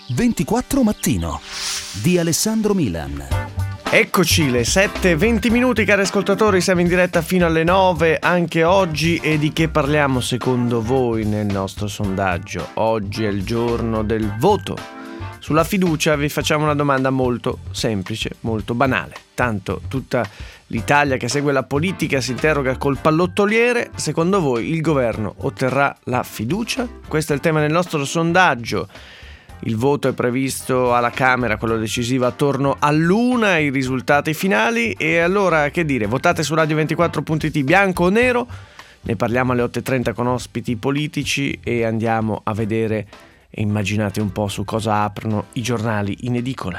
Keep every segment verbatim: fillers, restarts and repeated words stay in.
ventiquattro Mattino di Alessandro Milan. Eccoci, le sette e venti minuti, cari ascoltatori, siamo in diretta fino alle nove anche oggi. E di che parliamo secondo voi nel nostro sondaggio? Oggi è il giorno del voto. Sulla fiducia vi facciamo una domanda molto semplice, molto banale. Tanto tutta l'Italia che segue la politica si interroga col pallottoliere. Secondo voi il governo otterrà la fiducia? Questo è il tema del nostro sondaggio. Il voto è previsto alla Camera, quello decisivo, attorno all'una, i risultati finali. E allora, che dire, votate su radio ventiquattro punto it, bianco o nero. Ne parliamo alle otto e trenta con ospiti politici e andiamo a vedere e immaginate un po' su cosa aprono i giornali in edicola.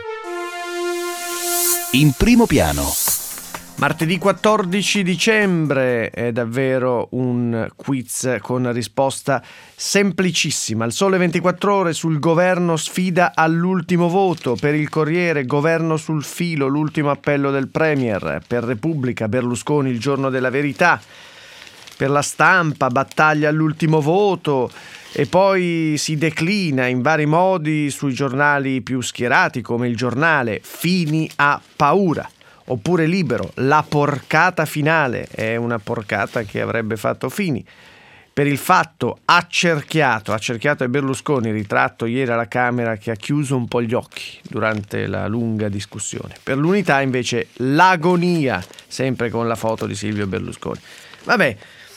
In primo piano. Martedì quattordici dicembre è davvero un quiz con risposta semplicissima. Il Sole ventiquattro Ore sul governo sfida all'ultimo voto. Per il Corriere, governo sul filo, l'ultimo appello del Premier. Per Repubblica, Berlusconi, il giorno della verità. Per La Stampa, battaglia all'ultimo voto. E poi si declina in vari modi sui giornali più schierati, come Il Giornale, fini a paura. Oppure Libero, la porcata finale, è una porcata che avrebbe fatto Fini. Per Il Fatto, accerchiato, accerchiato è Berlusconi, ritratto ieri alla Camera che ha chiuso un po' gli occhi durante la lunga discussione. Per l'Unità invece l'agonia, sempre con la foto di Silvio Berlusconi. Vabbè,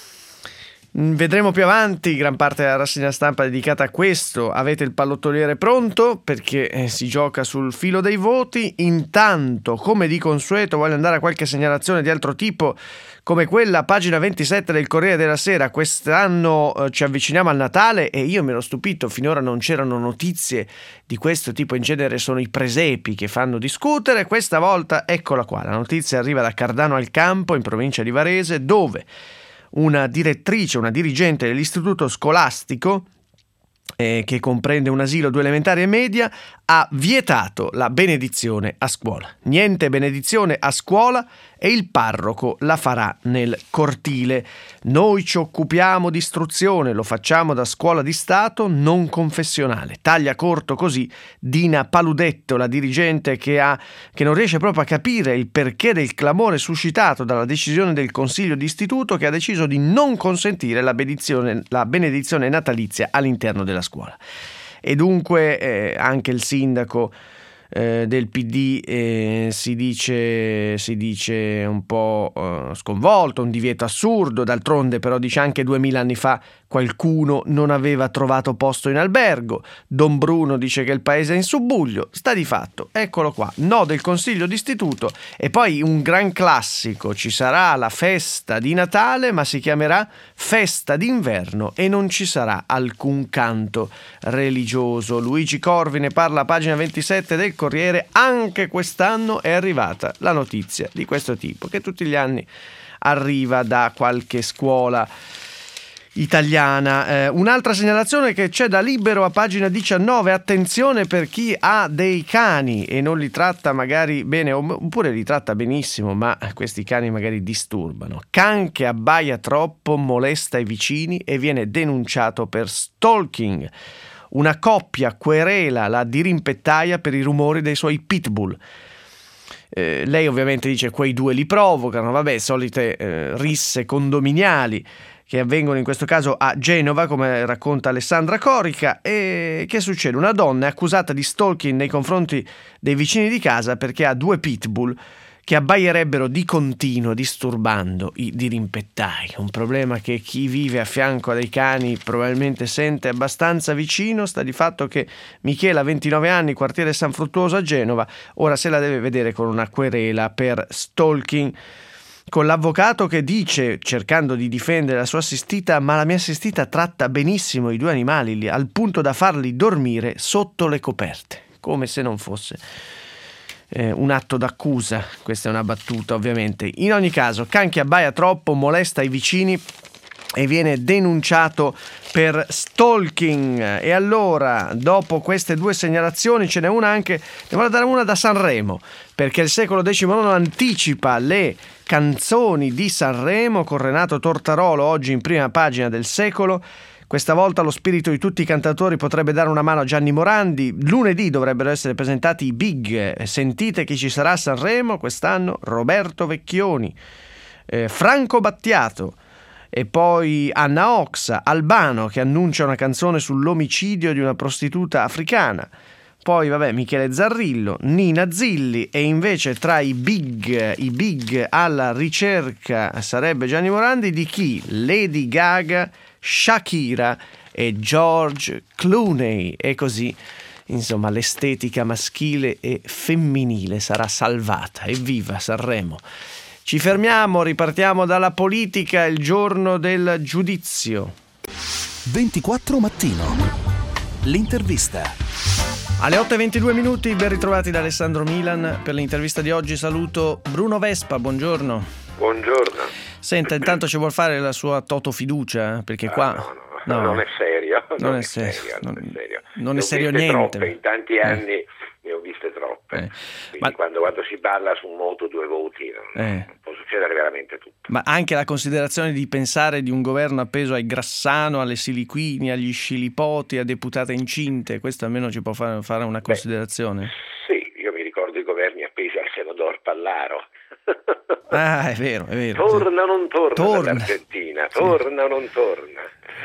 vedremo più avanti, gran parte della rassegna stampa dedicata a questo. Avete il pallottoliere pronto? Perché eh, si gioca sul filo dei voti. Intanto, come di consueto, voglio andare a qualche segnalazione di altro tipo, come quella, pagina ventisette del Corriere della Sera. Quest'anno eh, ci avviciniamo al Natale e io mi ero stupito, finora non c'erano notizie di questo tipo, in genere sono i presepi che fanno discutere. Questa volta eccola qua, la notizia arriva da Cardano al Campo, in provincia di Varese, dove una direttrice, una dirigente dell'istituto scolastico, eh, che comprende un asilo, due elementari e media, ha vietato la benedizione a scuola. Niente benedizione a scuola e il parroco la farà nel cortile. Noi ci occupiamo di istruzione, lo facciamo da scuola di Stato, non confessionale. Taglia corto così Dina Paludetto, la dirigente che, ha, che non riesce proprio a capire il perché del clamore suscitato dalla decisione del Consiglio di Istituto, che ha deciso di non consentire la benedizione, la benedizione natalizia all'interno della scuola. E dunque eh, anche il sindaco eh, del P D eh, si dice si dice un po' eh, sconvolto, un divieto assurdo. D'altronde però dice anche duemila anni fa qualcuno non aveva trovato posto in albergo. Don Bruno dice che il paese è in subbuglio. Sta di fatto, eccolo qua, no del Consiglio d'Istituto. E poi un gran classico: ci sarà la festa di Natale ma si chiamerà festa d'inverno e non ci sarà alcun canto religioso. Luigi Corvi ne parla a pagina ventisette del Corriere. Anche quest'anno è arrivata la notizia di questo tipo, che tutti gli anni arriva da qualche scuola italiana. Eh, un'altra segnalazione che c'è da Libero a pagina diciannove: attenzione per chi ha dei cani e non li tratta magari bene, oppure li tratta benissimo ma questi cani magari disturbano. Can che abbaia troppo, molesta i vicini e viene denunciato per stalking. Una coppia querela la dirimpettaia per i rumori dei suoi pitbull. Eh, lei ovviamente dice quei due li provocano, vabbè, solite eh, risse condominiali che avvengono in questo caso a Genova, come racconta Alessandra Corica. E che succede? Una donna è accusata di stalking nei confronti dei vicini di casa perché ha due pitbull che abbaierebbero di continuo disturbando i dirimpettai. Un problema che chi vive a fianco a dei cani probabilmente sente abbastanza vicino. Sta di fatto che Michela, ventinove anni, quartiere San Fruttuoso a Genova, ora se la deve vedere con una querela per stalking, con l'avvocato che dice, cercando di difendere la sua assistita: ma la mia assistita tratta benissimo i due animali al punto da farli dormire sotto le coperte. Come se non fosse eh, un atto d'accusa. Questa è una battuta, ovviamente. In ogni caso, can che abbaia troppo, molesta i vicini e viene denunciato per stalking. E allora, dopo queste due segnalazioni, ce n'è una anche, ne voglio dare una da Sanremo, perché il Secolo diciannove anticipa le canzoni di Sanremo con Renato Tortarolo, oggi in prima pagina del Secolo, Questa volta lo spirito di tutti i cantatori potrebbe dare una mano a Gianni Morandi. Lunedì dovrebbero essere presentati i Big. Sentite chi ci sarà a Sanremo quest'anno: Roberto Vecchioni, eh, Franco Battiato, e poi Anna Oxa, Albano che annuncia una canzone sull'omicidio di una prostituta africana. Poi vabbè, Michele Zarrillo, Nina Zilli, e invece tra i big, i big alla ricerca sarebbe Gianni Morandi di chi? Lady Gaga, Shakira e George Clooney. E così, insomma, l'estetica maschile e femminile sarà salvata. Evviva Sanremo! Ci fermiamo, ripartiamo dalla politica, il giorno del giudizio. ventiquattro Mattino. L'intervista. Alle otto e ventidue minuti, ben ritrovati da Alessandro Milan. Per l'intervista di oggi saluto Bruno Vespa, buongiorno. Buongiorno. Senta, intanto ci vuol fare la sua toto fiducia, perché qua... No, no, no, no. non è serio. Non, non è serio, serio, non, non è serio. Non è serio niente. Troppe, in tanti anni eh. ne ho viste troppe. Eh. Quindi Ma... quando, quando si balla su un moto due voti non, eh. non può succedere veramente tutto. Ma anche la considerazione di pensare di un governo appeso ai Grassano, alle Siliquini, agli Scilipoti, a deputate incinte, questo almeno ci può fare, fare una considerazione? Beh, sì, io mi ricordo i governi appesi al senatore Pallaro. Ah, è vero, è vero. Torna o non torna, torna. dall'Argentina, torna o sì. non torna.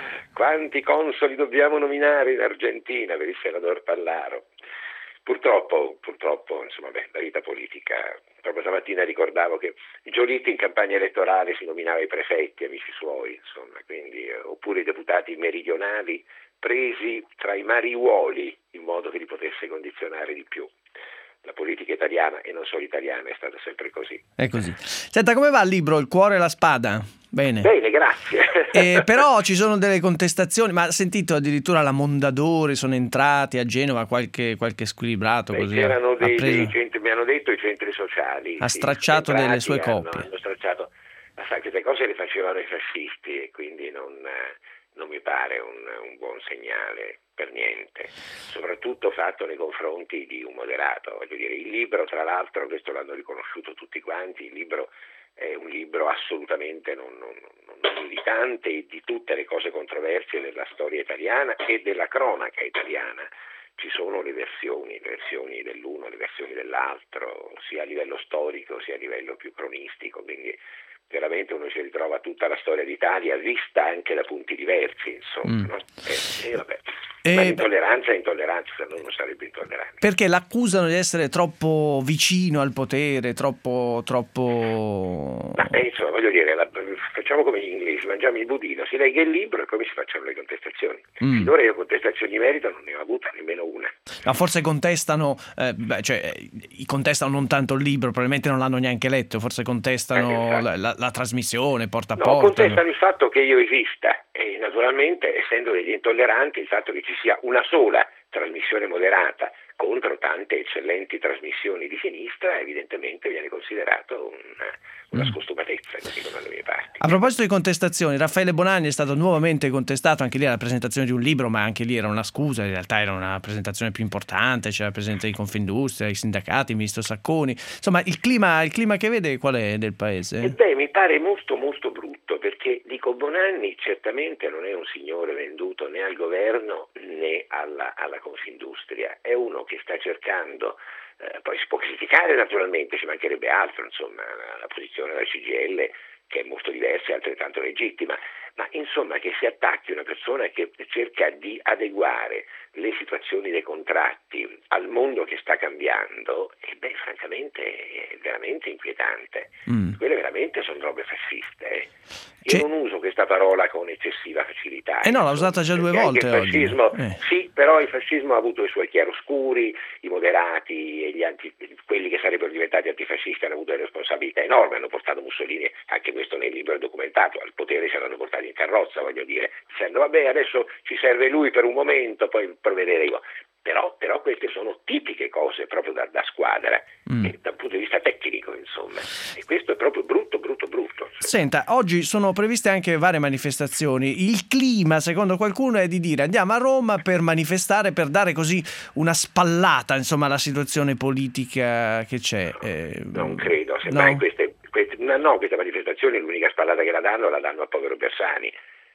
Quanti consoli dobbiamo nominare in Argentina per il senatore Pallaro? Purtroppo, purtroppo, insomma, beh, la vita politica. Proprio stamattina ricordavo che Giolitti in campagna elettorale si nominava i prefetti, amici suoi, insomma, quindi, eh, oppure i deputati meridionali presi tra i mariuoli in modo che li potesse condizionare di più. La politica italiana, e non solo italiana, è stata sempre così. È così. Senta, come va il libro Il cuore e la spada? Bene. Bene, grazie. Eh, però ci sono delle contestazioni, ma ha sentito addirittura la Mondadori, sono entrati a Genova qualche, qualche squilibrato. Beh, così. C'erano dei, preso... dei centri, mi hanno detto i centri sociali. Ha stracciato entrati, delle sue hanno, coppie. Hanno stracciato, ma sai, queste cose le facevano i fascisti e quindi non, non mi pare un, un buon segnale. Per niente, soprattutto fatto nei confronti di un moderato. Voglio dire, il libro, tra l'altro, questo l'hanno riconosciuto tutti quanti, il libro è un libro assolutamente non, non, non militante di tutte le cose controverse della storia italiana e della cronaca italiana. Ci sono le versioni, le versioni dell'uno, le versioni dell'altro, sia a livello storico sia a livello più cronistico, quindi veramente uno si ritrova tutta la storia d'Italia vista anche da punti diversi, insomma, mm. no? E, e vabbè. E Ma l'intolleranza è intolleranza, se no non sarebbe intollerante. Perché l'accusano di essere troppo vicino al potere, troppo... troppo... Ma eh, insomma, voglio dire, la, facciamo come gli inglesi, mangiamo il budino, si legga il libro e poi si facciano le contestazioni. Mm. Finora io contestazioni di merito non ne ho avuta nemmeno una. Ma forse contestano, eh, beh, cioè, contestano non tanto il libro, probabilmente non l'hanno neanche letto, forse contestano eh, la, la, la trasmissione porta a no, porta. Contestano il fatto che io esista e naturalmente, essendo degli intolleranti, il fatto che ci sia una sola trasmissione moderata contro tante eccellenti trasmissioni di sinistra, evidentemente viene considerato una, una scostumatezza, dicono dalle mie parti. A proposito di contestazioni, Raffaele Bonanni è stato nuovamente contestato, anche lì alla presentazione di un libro, ma anche lì era una scusa, in realtà era una presentazione più importante, c'era la presenza di Confindustria, i sindacati, il ministro Sacconi, insomma il clima, il clima che vede qual è del paese? E beh, mi pare molto molto brutto, perché dico Bonanni certamente non è un signore venduto né al governo né alla, alla Confindustria, è uno che sta cercando, eh, poi si può criticare naturalmente, ci mancherebbe altro, insomma, la, la posizione della C G I L che è molto diversa e altrettanto legittima, ma insomma che si attacchi una persona che cerca di adeguare le situazioni dei contratti al mondo che sta cambiando, e beh, francamente è veramente inquietante. Mm. Quelle veramente sono robe fasciste. Eh. Io C'è... non uso questa parola con eccessiva facilità. Eh no, l'ha usata già due volte il fascismo, oggi. Eh. Sì, però il fascismo ha avuto i suoi chiaroscuri, i moderati e gli anti, quelli che sarebbero diventati antifascisti hanno avuto delle responsabilità enormi, hanno portato Mussolini, anche questo nel libro è documentato, al potere ce l'hanno portato in carrozza, voglio dire, dicendo vabbè adesso ci serve lui per un momento, poi provvederemo. Però, però queste sono tipiche cose proprio da, da squadra, mm. e dal punto di vista tecnico, insomma, e questo è proprio brutto, brutto, brutto. Senta, oggi sono previste anche varie manifestazioni. Il clima, secondo qualcuno, è di dire andiamo a Roma per manifestare, per dare così una spallata, insomma, alla situazione politica che c'è. Eh, non credo, semmai no? queste, queste, no, queste manifestazioni l'unica spallata che la danno la danno al povero Bersani.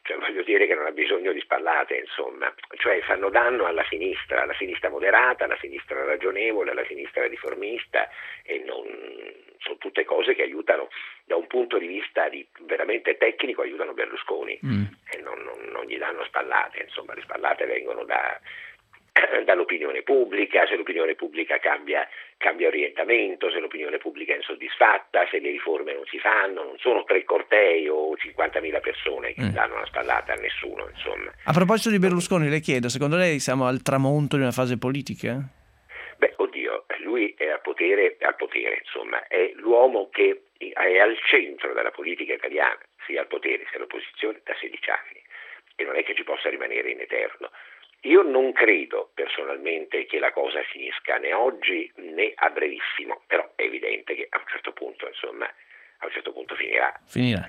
cioè voglio dire che non ha bisogno di spallate, insomma, cioè fanno danno alla sinistra, alla sinistra moderata, alla sinistra ragionevole, alla sinistra riformista, e non sono tutte cose che aiutano da un punto di vista di, veramente tecnico, aiutano Berlusconi mm. e non, non, non gli danno spallate, insomma le spallate vengono da dall'opinione pubblica, se l'opinione pubblica cambia, cambia orientamento, se l'opinione pubblica è insoddisfatta, se le riforme non si fanno, non sono tre cortei o cinquantamila persone che mm. danno una spallata a nessuno, insomma. A proposito di Berlusconi, le chiedo, secondo lei siamo al tramonto di una fase politica? Beh, oddio, lui è al potere, al potere, insomma, è l'uomo che è al centro della politica italiana, sia al potere sia all'opposizione, da sedici anni, e non è che ci possa rimanere in eterno. Io non credo personalmente che la cosa finisca né oggi né a brevissimo, però è evidente che a un certo punto, insomma, a un certo punto finirà. Finirà.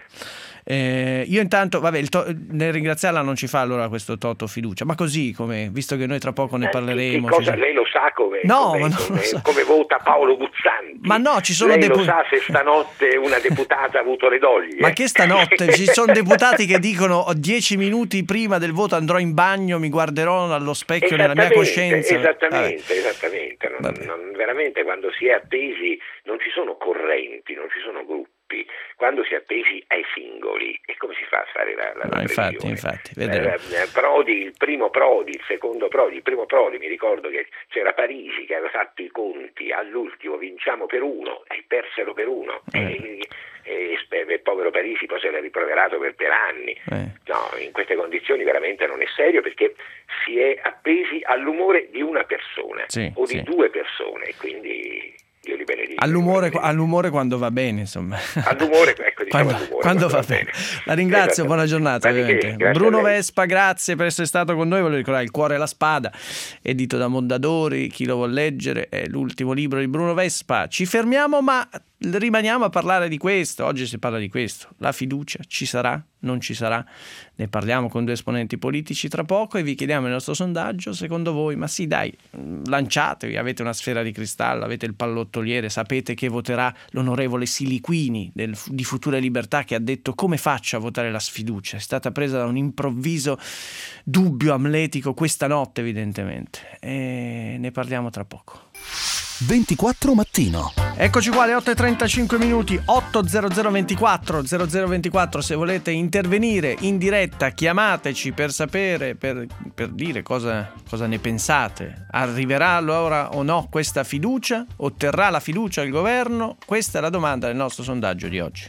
Eh, io intanto, vabbè, il to- nel ringraziarla non ci fa allora questo Toto fiducia, ma così, come, visto che noi tra poco ne parleremo. Che cosa, ci... Lei lo sa come, no, come, ma non come, lo so. come vota Paolo Guzzanti? Ma no, ci sono lei depu- lo sa se stanotte una deputata ha avuto le doglie? Ma che stanotte? Ci sono deputati che dicono dieci minuti prima del voto andrò in bagno, mi guarderò allo specchio nella mia coscienza. Esattamente, Vabbè. esattamente. Non, non, veramente quando si è attesi non ci sono correnti, non ci sono gruppi. Quando si è appesi ai singoli, e come si fa a fare la, la, la infatti, infatti, eh, Prodi, il primo Prodi, il secondo Prodi, il primo Prodi, mi ricordo che c'era Parisi che aveva fatto i conti, all'ultimo vinciamo per uno e persero per uno eh. e, e, e il povero Parisi poi se l'ha riproverato per, per anni eh. No, in queste condizioni veramente non è serio, perché si è appesi all'umore di una persona sì, o di sì. due persone, e quindi io li benedico. All'umore, all'umore quando va bene, insomma. All'umore, ecco, diciamo quando, all'umore, quando quando va bene. bene. La ringrazio, esatto. Buona giornata. Ovviamente. Che, Bruno Vespa, grazie per essere stato con noi. Voglio ricordare Il cuore e la spada, edito da Mondadori, chi lo vuol leggere, è l'ultimo libro di Bruno Vespa. Ci fermiamo, ma rimaniamo a parlare di questo. Oggi si parla di questo. La fiducia ci sarà? Non ci sarà? Ne parliamo con due esponenti politici tra poco e vi chiediamo il nostro sondaggio. Secondo voi, ma sì dai, lanciatevi, avete una sfera di cristallo, avete il pallottoliere, sapete che voterà l'onorevole Siliquini del, di Futura Libertà, che ha detto: come faccio a votare la sfiducia? È stata presa da un improvviso dubbio amletico questa notte evidentemente, e ne parliamo tra poco. ventiquattro mattino. Eccoci qua, alle otto e trentacinque minuti, otto zero zero ventiquattro zero zero ventiquattro. Se volete intervenire in diretta, chiamateci per sapere, per, per dire cosa, cosa ne pensate. Arriverà allora o no questa fiducia? Otterrà la fiducia il governo? Questa è la domanda del nostro sondaggio di oggi.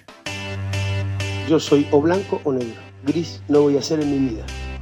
Io soy o blanco o negro. Gris no voy a ser en mi vida.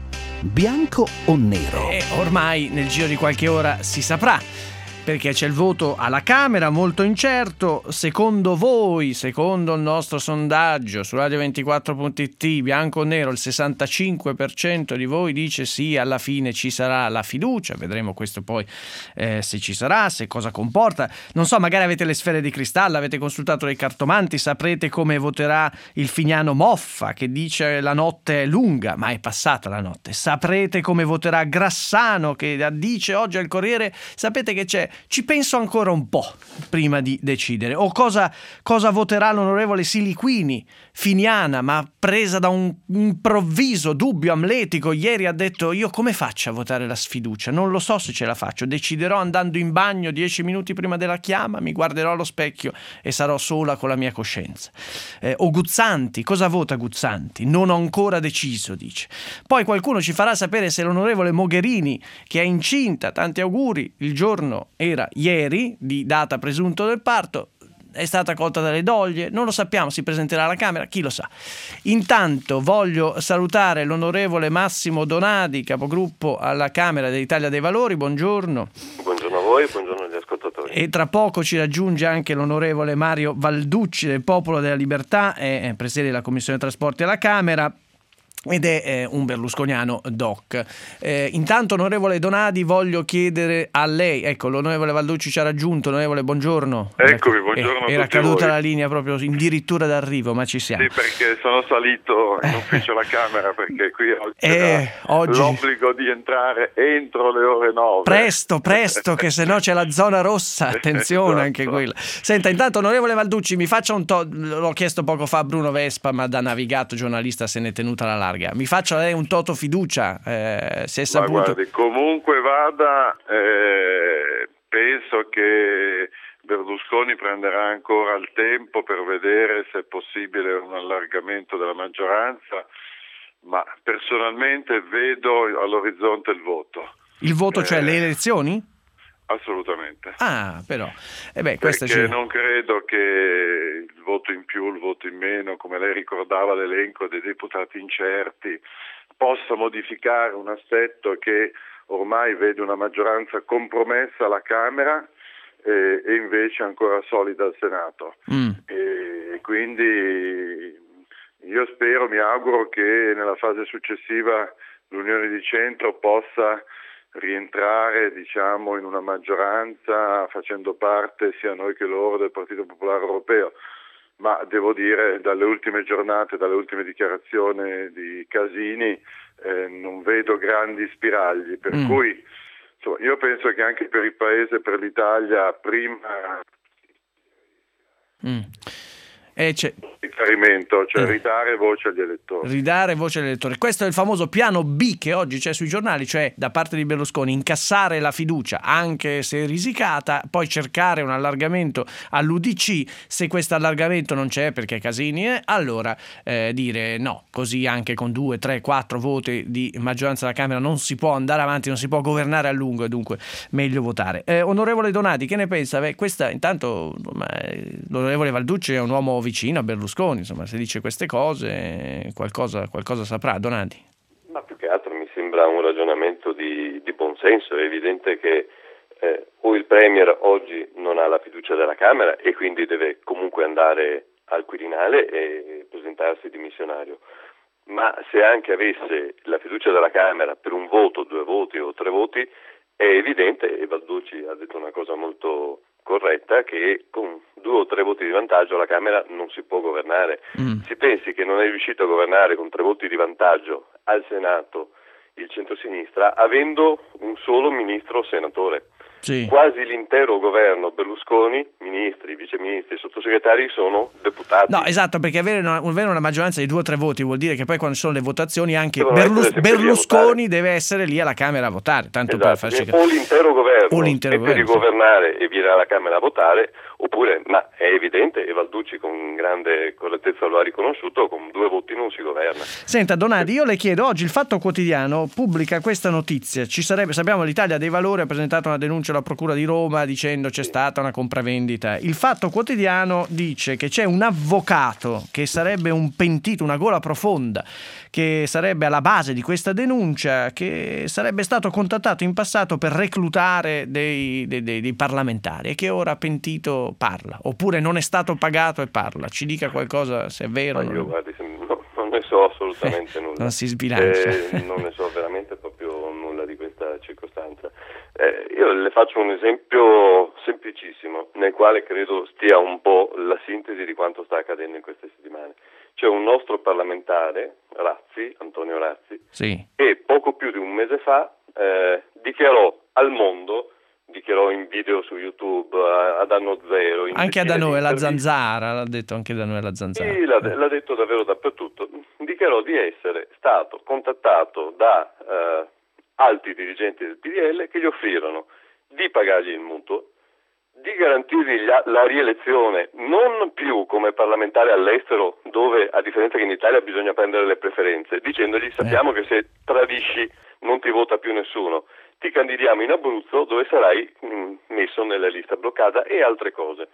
Bianco o nero? E ormai nel giro di qualche ora si saprà, perché c'è il voto alla Camera molto incerto. Secondo voi, secondo il nostro sondaggio su radio ventiquattro punto it, bianco o nero, il sessantacinque per cento di voi dice sì, alla fine ci sarà la fiducia. Vedremo questo poi eh, se ci sarà, se cosa comporta. Non so, magari avete le sfere di cristallo, avete consultato dei cartomanti, saprete come voterà il Fignano Moffa, che dice la notte è lunga, ma è passata la notte. Saprete come voterà Grassano, che dice oggi al Corriere, sapete che c'è, ci penso ancora un po' prima di decidere. O cosa, cosa voterà l'onorevole Siliquini, finiana, ma presa da un improvviso dubbio amletico. Ieri ha detto: io come faccio a votare la sfiducia? Non lo so se ce la faccio, deciderò andando in bagno dieci minuti prima della chiama, mi guarderò allo specchio e sarò sola con la mia coscienza. Eh, o Guzzanti, cosa vota Guzzanti? Non ho ancora deciso, dice. Poi qualcuno ci farà sapere se l'onorevole Mogherini, che è incinta, tanti auguri, il giorno era ieri, di data presunto del parto, è stata colta dalle doglie, non lo sappiamo, si presenterà alla Camera, chi lo sa. Intanto voglio salutare l'onorevole Massimo Donadi, capogruppo alla Camera dell'Italia dei Valori, buongiorno. Buongiorno a voi, buongiorno agli ascoltatori. E tra poco ci raggiunge anche l'onorevole Mario Valducci del Popolo della Libertà, è presidente della Commissione Trasporti alla Camera ed è eh, un berlusconiano doc. Eh, intanto, onorevole Donadi, voglio chiedere a lei, ecco, l'onorevole Valducci ci ha raggiunto. Onorevole, buongiorno. Eccomi, buongiorno. Eh, era caduta la linea proprio addirittura d'arrivo, ma ci siamo. Sì, perché sono salito in ufficio alla Camera, perché qui oggi eh, oggi... l'obbligo di entrare entro le ore nove. Presto, presto, che se no c'è la zona rossa, attenzione, esatto. Anche quella. Senta, intanto, onorevole Valducci, mi faccia un to', l'ho chiesto poco fa a Bruno Vespa, ma da navigato giornalista se ne è tenuta la larga. allarga? Mi faccia lei un toto fiducia, eh, se è saputo. Ma guardi, comunque vada, eh, penso che Berlusconi prenderà ancora il tempo per vedere se è possibile un allargamento della maggioranza, ma personalmente vedo all'orizzonte il voto. Il voto, eh, cioè le elezioni? Assolutamente. Ah, però. Eh beh, questo Perché ci... non credo che il voto in più, il voto in meno, come lei ricordava l'elenco dei deputati incerti, possa modificare un assetto che ormai vede una maggioranza compromessa alla Camera e, e invece ancora solida al Senato. Mm. E quindi io spero, mi auguro che nella fase successiva l'Unione di Centro possa rientrare, diciamo, in una maggioranza facendo parte sia noi che loro del Partito Popolare Europeo, ma devo dire dalle ultime giornate, dalle ultime dichiarazioni di Casini eh, non vedo grandi spiragli, per mm. cui insomma, io penso che anche per il Paese, per l'Italia, prima mm. E c'è... riferimento, cioè ridare voce agli elettori. Ridare voce agli elettori. Questo è il famoso piano B che oggi c'è sui giornali, cioè da parte di Berlusconi incassare la fiducia, anche se risicata, poi cercare un allargamento all'U D C. Se questo allargamento non c'è perché Casini è, allora eh, dire no, così anche con due, tre, quattro voti di maggioranza alla Camera non si può andare avanti, non si può governare a lungo e dunque meglio votare. Eh, onorevole Donati, che ne pensa? Beh, questa intanto l'onorevole Valducci è un uomo vicino a Berlusconi, insomma, se dice queste cose qualcosa, qualcosa saprà. Donati. Ma più che altro mi sembra un ragionamento di, di buonsenso. È evidente che eh, o il Premier oggi non ha la fiducia della Camera e quindi deve comunque andare al Quirinale e presentarsi dimissionario, ma se anche avesse la fiducia della Camera per un voto, due voti o tre voti, è evidente, e Balducci ha detto una cosa molto corretta, che con due o tre voti di vantaggio la Camera non si può governare. Mm. Si pensi che non è riuscito a governare con tre voti di vantaggio al Senato il centrosinistra avendo un solo ministro senatore. Sì. Quasi l'intero governo Berlusconi, ministri, viceministri, sottosegretari sono deputati. No, esatto, perché avere una, avere una maggioranza di due o tre voti vuol dire che poi quando ci sono le votazioni anche Berlus- Berlusconi deve essere lì alla Camera a votare, tanto esatto, per farci o l'intero governo o l'intero smette governo, di governare sì. e viene alla Camera a votare, oppure, ma è evidente, e Valducci con grande correttezza lo ha riconosciuto, con due voti non si governa. Senta Donati, io le chiedo, oggi il Fatto Quotidiano pubblica questa notizia, ci sarebbe, sappiamo l'Italia dei Valori ha presentato una denuncia alla Procura di Roma dicendo c'è stata una compravendita. Il Fatto Quotidiano dice che c'è un avvocato che sarebbe un pentito, una gola profonda, che sarebbe alla base di questa denuncia, che sarebbe stato contattato in passato per reclutare dei, dei, dei, dei parlamentari e che ora pentito parla, oppure non è stato pagato e parla. Ci dica qualcosa se è vero. Ma io guardi, no, non ne so assolutamente eh, nulla. Non si sbilancia. Eh, non ne so veramente proprio nulla di questa circostanza. Eh, io le faccio un esempio semplicissimo, nel quale credo stia un po' la sintesi di quanto sta accadendo in queste settimane. C'è un nostro parlamentare, Razzi, Antonio Razzi, sì. che poco più di un mese fa eh, dichiarò al mondo, dichiarò in video su YouTube a, ad anno zero. Anche da noi, la Zanzara, l'ha detto anche da noi la Zanzara. Sì, l'ha, l'ha detto davvero dappertutto. Dichiarò di essere stato contattato da eh, alti dirigenti del P D L che gli offrirono di pagargli il mutuo, di garantirgli la rielezione non più come parlamentare all'estero, dove a differenza che in Italia bisogna prendere le preferenze, dicendogli sappiamo eh. che se tradisci non ti vota più nessuno, ti candidiamo in Abruzzo dove sarai mh, messo nella lista bloccata e altre cose.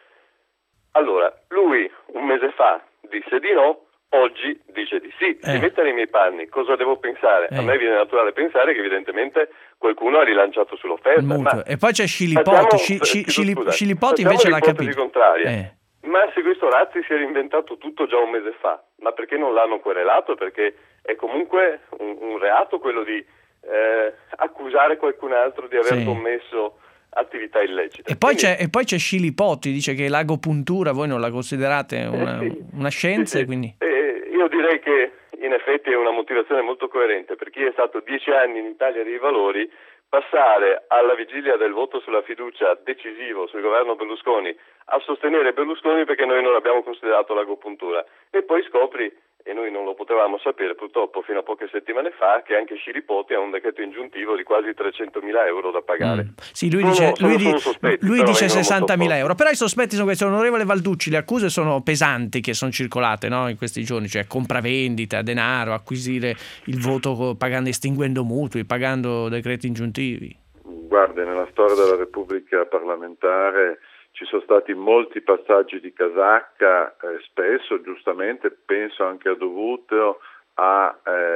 Allora, lui un mese fa disse di no, oggi dice di sì. Eh. Si mette nei miei panni, cosa devo pensare? Eh. A me viene naturale pensare che evidentemente qualcuno ha rilanciato sull'offerta. Ma e poi c'è Scilipoti, Scilipoti invece l'ha capito. Contraria. Eh. Ma se questo Razzi si è reinventato tutto già un mese fa, ma perché non l'hanno querelato? Perché è comunque un, un reato quello di eh, accusare qualcun altro di aver sì. commesso attività illecite. E poi, Quindi, c'è, e poi c'è Scilipoti, dice che l'agopuntura voi non la considerate una, eh sì, una scienza, sì, sì. quindi... Eh, io direi che in effetti è una motivazione molto coerente per chi è stato dieci anni in Italia dei Valori. Passare alla vigilia del voto sulla fiducia decisivo sul governo Berlusconi a sostenere Berlusconi perché noi non abbiamo considerato l'agopuntura e poi scopri e noi non lo potevamo sapere purtroppo fino a poche settimane fa, che anche Sciripoti ha un decreto ingiuntivo di quasi trecentomila euro da pagare. Mm. Sì, lui Sono- dice, sono- lui di- sono sospetti, lui però dice vengono molto sessantamila forti. euro, però i sospetti sono questi. Onorevole Valducci, le accuse sono pesanti che sono circolate, no, in questi giorni, cioè compravendita, denaro, acquisire il voto co- pagando, estinguendo mutui, pagando decreti ingiuntivi. Guardi, nella storia della Repubblica parlamentare ci sono stati molti passaggi di casacca, eh, spesso giustamente, penso anche a dovuto a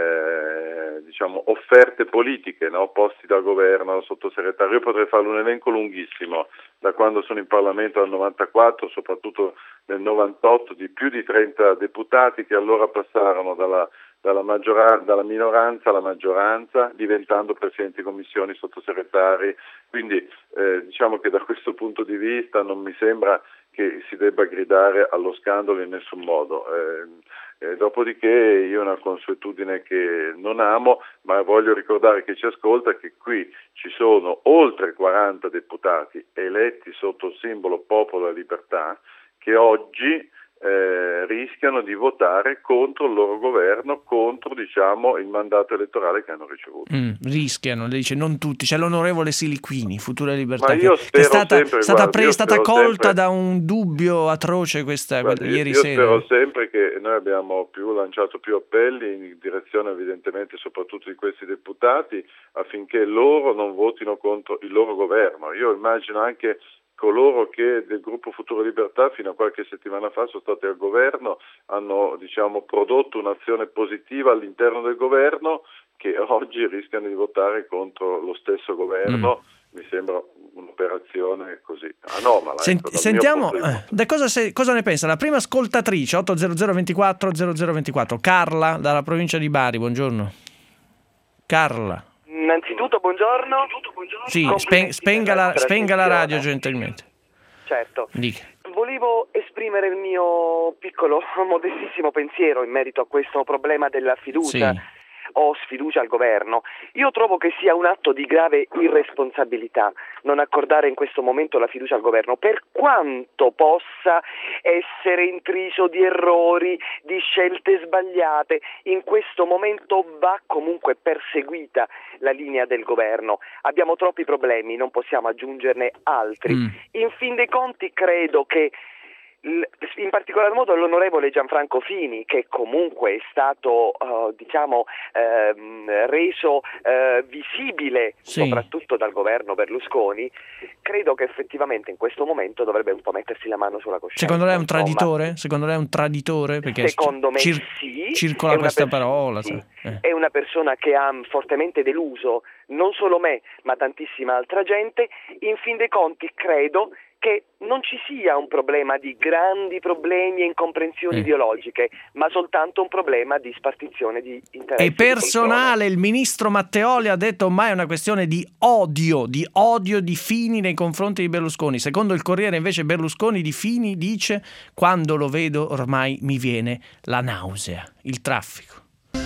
eh, diciamo offerte politiche, no? Posti da governo, sottosegretario. Io potrei farle un elenco lunghissimo, da quando sono in Parlamento dal novantaquattro, soprattutto nel novantotto, di più di trenta deputati che allora passarono dalla Dalla, maggiora- dalla minoranza alla maggioranza, diventando presidenti di commissioni, sottosegretari. Quindi eh, diciamo che da questo punto di vista non mi sembra che si debba gridare allo scandalo in nessun modo. Eh, eh, dopodiché io ho una consuetudine che non amo, ma voglio ricordare chi ci ascolta che qui ci sono oltre quaranta deputati eletti sotto il simbolo Popolo e Libertà che oggi Eh, rischiano di votare contro il loro governo, contro diciamo il mandato elettorale che hanno ricevuto. Mm, rischiano, le dice non tutti. C'è l'onorevole Siliquini, Futura Libertà, Ma io che, che spero è stata, sempre, stata, guardi, pre- io stata spero colta sempre- da un dubbio atroce questa Guardi, ieri io sera. spero sempre che noi abbiamo più lanciato più appelli in direzione evidentemente soprattutto di questi deputati affinché loro non votino contro il loro governo. Io immagino anche coloro che del gruppo Futuro Libertà fino a qualche settimana fa sono stati al governo, hanno diciamo prodotto un'azione positiva all'interno del governo, che oggi rischiano di votare contro lo stesso governo. Mm. Mi sembra un'operazione così anomala. Sent- ecco, dal sentiamo mio punto di eh, da cosa, se- cosa ne pensa la prima ascoltatrice. Otto zero zero ventiquattro zero zero ventiquattro, Carla dalla provincia di Bari. Buongiorno Carla. Innanzitutto buongiorno. Sì, Complimenti spen- spenga, per la, spenga la radio trasmissione. gentilmente. Certo. Dica. Volevo esprimere il mio piccolo, modestissimo pensiero in merito a questo problema della fiducia. Sì. O sfiducia al governo. Io trovo che sia un atto di grave irresponsabilità non accordare in questo momento la fiducia al governo, per quanto possa essere intriso di errori, di scelte sbagliate. In questo momento va comunque perseguita la linea del governo. Abbiamo troppi problemi, non possiamo aggiungerne altri. Mm. In fin dei conti credo che in particolar modo l'onorevole Gianfranco Fini, che comunque è stato uh, diciamo ehm, reso eh, visibile sì. soprattutto dal governo Berlusconi, credo che effettivamente in questo momento dovrebbe un po' mettersi la mano sulla coscienza. Secondo lei è un insomma. traditore? Secondo lei è un traditore? Perché Secondo me cir- sì. circola È una questa pers- parola. sì. Eh. È una persona che ha fortemente deluso non solo me, ma tantissima altra gente. In fin dei conti credo che non ci sia un problema di grandi problemi e incomprensioni eh. ideologiche, ma soltanto un problema di spartizione di interessi. E personale, il ministro Matteoli ha detto ormai è una questione di odio, di odio di Fini nei confronti di Berlusconi. Secondo il Corriere invece Berlusconi di Fini dice: quando lo vedo ormai mi viene la nausea, il traffico.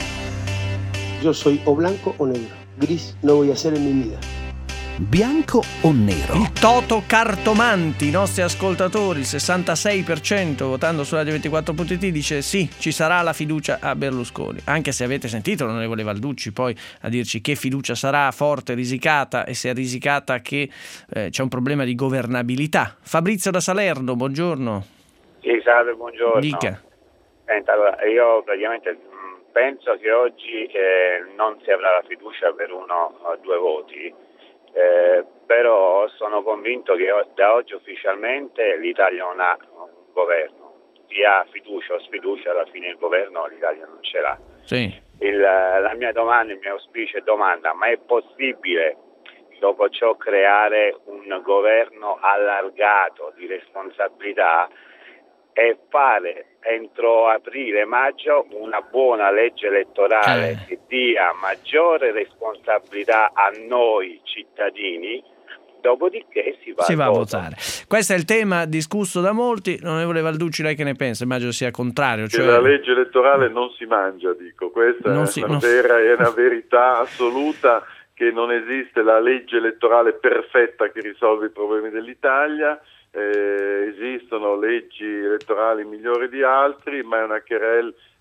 Yo soy o blanco o negro. Gris no voy a ser en mi vida. Bianco o nero? Il Toto Cartomanti, i nostri ascoltatori, il sessantasei per cento votando su Radio ventiquattro punto it dice sì, ci sarà la fiducia a Berlusconi. Anche se avete sentito l'onorevole Valducci poi a dirci che fiducia sarà, forte, risicata, e se è risicata che eh, c'è un problema di governabilità. Fabrizio da Salerno, buongiorno. Sì, salve, buongiorno. Dica. Senta, allora, io praticamente mh, penso che oggi eh, non si avrà la fiducia per uno o due voti. Eh, però sono convinto che da oggi ufficialmente l'Italia non ha un governo, chi ha fiducia o sfiducia alla fine il governo l'Italia non ce l'ha. Sì. Il, la mia domanda, il mio auspicio è domanda, ma è possibile dopo ciò creare un governo allargato di responsabilità e fare entro aprile-maggio una buona legge elettorale eh. che dia maggiore responsabilità a noi cittadini, dopodiché si va, si va a voto. votare. Questo è il tema discusso da molti. L'onorevole Valducci, lei che ne pensa? Immagino sia contrario. Cioè... Che la legge elettorale non si mangia, dico, questa non è, si, una non... vera, è una verità assoluta, che non esiste la legge elettorale perfetta che risolve i problemi dell'Italia. Eh, esistono leggi elettorali migliori di altri, ma è una querelle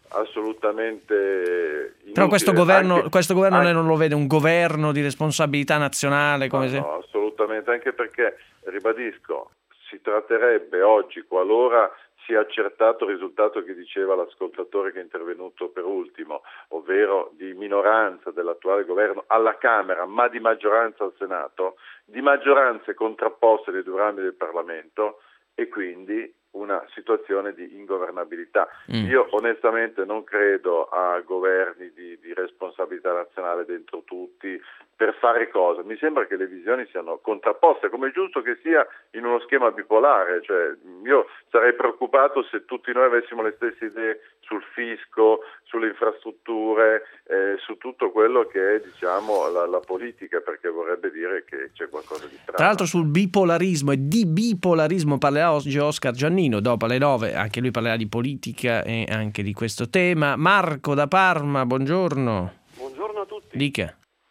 assolutamente inutile. Però questo governo, anche, questo governo anche, lei non lo vede un governo di responsabilità nazionale? Come no, se... no, assolutamente, anche perché, ribadisco, si tratterebbe oggi, qualora sia accertato il risultato che diceva l'ascoltatore che è intervenuto per ultimo, ovvero di minoranza dell'attuale governo alla Camera, ma di maggioranza al Senato, di maggioranze contrapposte dei due rami del Parlamento, e quindi una situazione di ingovernabilità. Mm. Io onestamente non credo a governi di, di responsabilità nazionale dentro tutti per fare cosa. Mi sembra che le visioni siano contrapposte, come è giusto che sia in uno schema bipolare. Cioè, io sarei preoccupato se tutti noi avessimo le stesse idee sul fisco, sulle infrastrutture, eh, su tutto quello che è, diciamo, la, la politica, perché vorrebbe dire che c'è qualcosa di strano. Tra l'altro sul bipolarismo e di bipolarismo parlerà oggi Oscar Giannino, dopo alle nove, anche lui parlerà di politica e anche di questo tema. Marco da Parma, buongiorno. Buongiorno a tutti. Dica.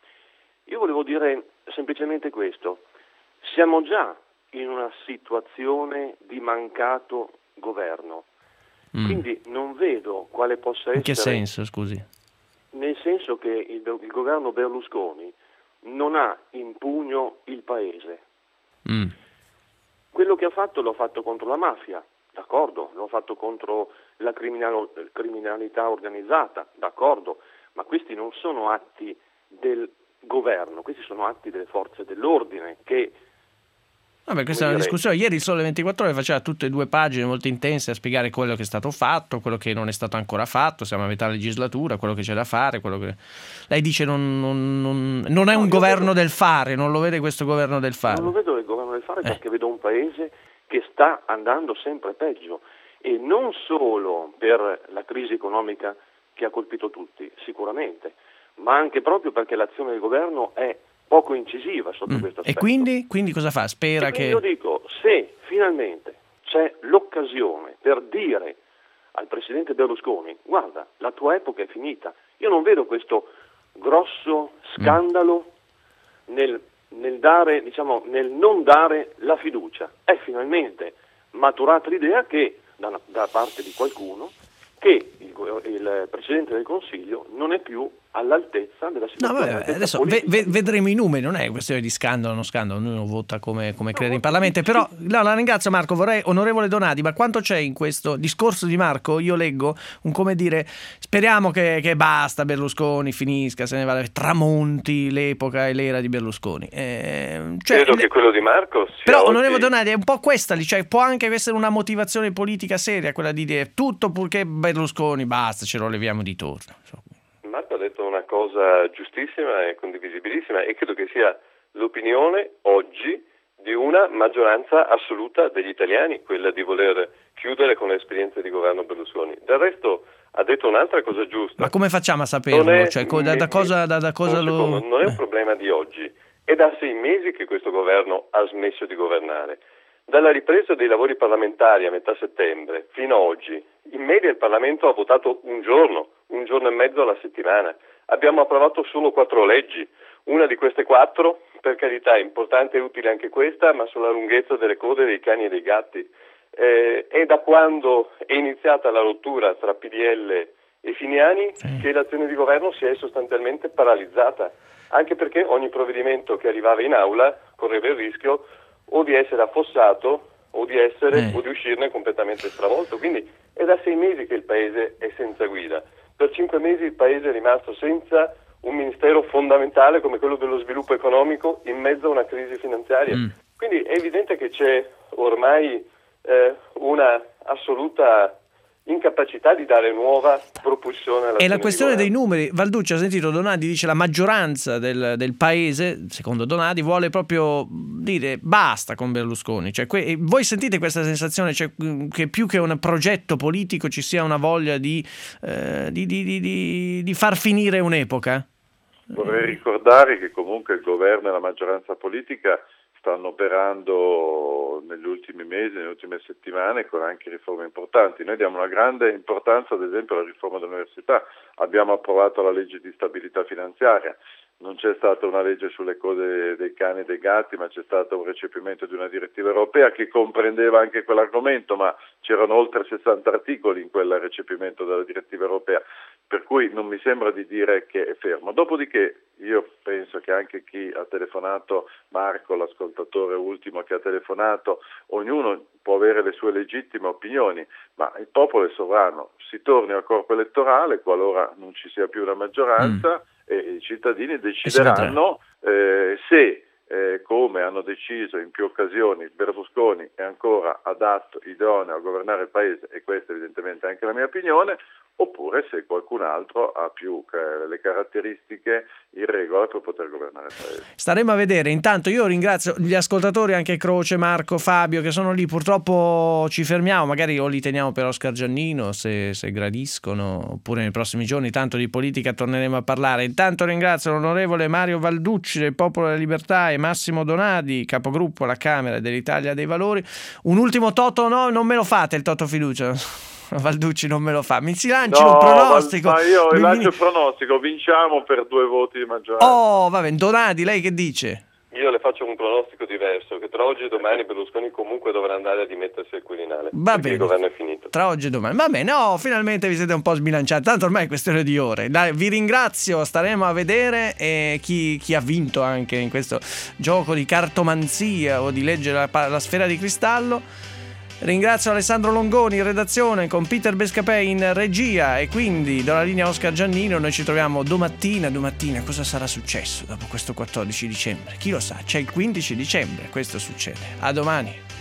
Io volevo dire semplicemente questo: siamo già in una situazione di mancato governo, mm. quindi non vedo quale possa essere... In che senso, scusi? Nel senso che il, il governo Berlusconi non ha in pugno il paese. Mm. Quello che ha fatto l'ha fatto contro la mafia, d'accordo, l'ha fatto contro la criminal- criminalità organizzata, d'accordo, ma questi non sono atti del governo, questi sono atti delle forze dell'ordine che... Vabbè, questa è una discussione. Ieri il Sole ventiquattro Ore faceva tutte e due pagine molto intense a spiegare quello che è stato fatto, quello che non è stato ancora fatto, siamo a metà legislatura, quello che c'è da fare, quello che... Lei dice non, non, non, non è no, un governo vedo... del fare, non lo vede questo governo del fare? Non lo vedo il governo del fare eh. perché vedo un paese che sta andando sempre peggio, e non solo per la crisi economica che ha colpito tutti, sicuramente, ma anche proprio perché l'azione del governo è poco incisiva sotto mm. questo aspetto. E quindi, quindi cosa fa? Spera che... Io dico, se finalmente c'è l'occasione per dire al presidente Berlusconi: guarda, la tua epoca è finita, io non vedo questo grosso scandalo mm. nel, nel dare, diciamo, nel non dare la fiducia. È finalmente maturata l'idea che da, da parte di qualcuno che il, il Presidente del Consiglio non è più all'altezza della situazione. No, vabbè, adesso ve, ve, vedremo i numeri, non è questione di scandalo o non scandalo, ognuno vota come, come no, crede in Parlamento, però no, la ringrazio Marco. Vorrei, onorevole Donati, ma quanto c'è in questo discorso di Marco? Io leggo un come dire, speriamo che, che basta, Berlusconi finisca, se ne vada, tramonti l'epoca e l'era di Berlusconi. Eh, cioè, credo che quello di Marco sia però oggi... onorevole Donati, è un po' questa, cioè, può anche essere una motivazione politica seria quella di dire tutto purché Berlusconi basta, ce lo leviamo di torno. Marco ha detto una cosa giustissima e condivisibilissima, e credo che sia l'opinione oggi di una maggioranza assoluta degli italiani, quella di voler chiudere con l'esperienza di governo Berlusconi. Del resto ha detto un'altra cosa giusta. Ma come facciamo a saperlo? Cioè, da, da cosa, da, da cosa lo... secondo, non è un problema di oggi, è da sei mesi che questo governo ha smesso di governare. Dalla ripresa dei lavori parlamentari a metà settembre fino ad oggi, in media il Parlamento ha votato un giorno, un giorno e mezzo alla settimana. Abbiamo approvato solo quattro leggi. Una di queste quattro, per carità, è importante e utile anche questa, ma sulla lunghezza delle code dei cani e dei gatti. Eh, è da quando è iniziata la rottura tra P D L e Finiani che l'azione di governo si è sostanzialmente paralizzata, anche perché ogni provvedimento che arrivava in aula correva il rischio o di essere affossato o di essere eh. o di uscirne completamente stravolto. Quindi è da sei mesi che il paese è senza guida. Per cinque mesi il paese è rimasto senza un ministero fondamentale come quello dello sviluppo economico in mezzo a una crisi finanziaria. Mm. Quindi è evidente che c'è ormai eh, una assoluta incapacità di dare nuova propulsione alla. E la questione dei numeri, Valducci, ha sentito Donati dice la maggioranza del, del paese, secondo Donati, vuole proprio dire basta con Berlusconi. Cioè, que- voi sentite questa sensazione, cioè, che più che un progetto politico ci sia una voglia di, eh, di, di, di, di, di far finire un'epoca? Vorrei ricordare che comunque il governo e la maggioranza politica stanno operando negli ultimi mesi, nelle ultime settimane, con anche riforme importanti. Noi diamo una grande importanza, ad esempio, alla riforma dell'università. Abbiamo approvato la legge di stabilità finanziaria, non c'è stata una legge sulle cose dei cani e dei gatti, ma c'è stato un recepimento di una direttiva europea che comprendeva anche quell'argomento, ma c'erano oltre sessanta articoli in quel recepimento della direttiva europea, per cui non mi sembra di dire che è fermo. Dopodiché io penso che anche chi ha telefonato, Marco, l'ascoltatore ultimo che ha telefonato, ognuno può avere le sue legittime opinioni, ma il popolo è sovrano, si torni al corpo elettorale qualora non ci sia più una maggioranza, mm. e i cittadini decideranno eh, se, eh, come hanno deciso in più occasioni, Berlusconi è ancora adatto, idoneo a governare il paese, e questa evidentemente è anche la mia opinione, oppure se qualcun altro ha più eh, le caratteristiche in regola per poter governare il paese. Staremo a vedere. Intanto io ringrazio gli ascoltatori, anche Croce, Marco, Fabio, che sono lì. Purtroppo ci fermiamo, magari o li teniamo per Oscar Giannino se, se gradiscono, oppure nei prossimi giorni tanto di politica torneremo a parlare. Intanto ringrazio l'onorevole Mario Valducci del Popolo della Libertà e Massimo Donadi, capogruppo alla Camera dell'Italia dei Valori. Un ultimo toto, no, non me lo fate il toto fiducia. Valducci non me lo fa, mi si lanci no, un pronostico. Ma io mi, lancio mi... il pronostico, vinciamo per due voti di maggioranza. Oh, va bene, Donadi, lei che dice? Io le faccio un pronostico diverso, che tra oggi e domani Berlusconi comunque dovrà andare a dimettersi al Quirinale. Va bene. Il governo è finito. Tra oggi e domani. Va bene, no, finalmente vi siete un po' sbilanciati, tanto ormai è questione di ore. Dai, vi ringrazio, staremo a vedere eh, chi, chi ha vinto anche in questo gioco di cartomanzia o di leggere la, la sfera di cristallo. Ringrazio Alessandro Longoni in redazione con Peter Bescapè in regia, e quindi do la linea a Oscar Giannino. Noi ci troviamo domattina. Domattina cosa sarà successo dopo questo quattordici dicembre? Chi lo sa, c'è il quindici dicembre, questo succede. A domani.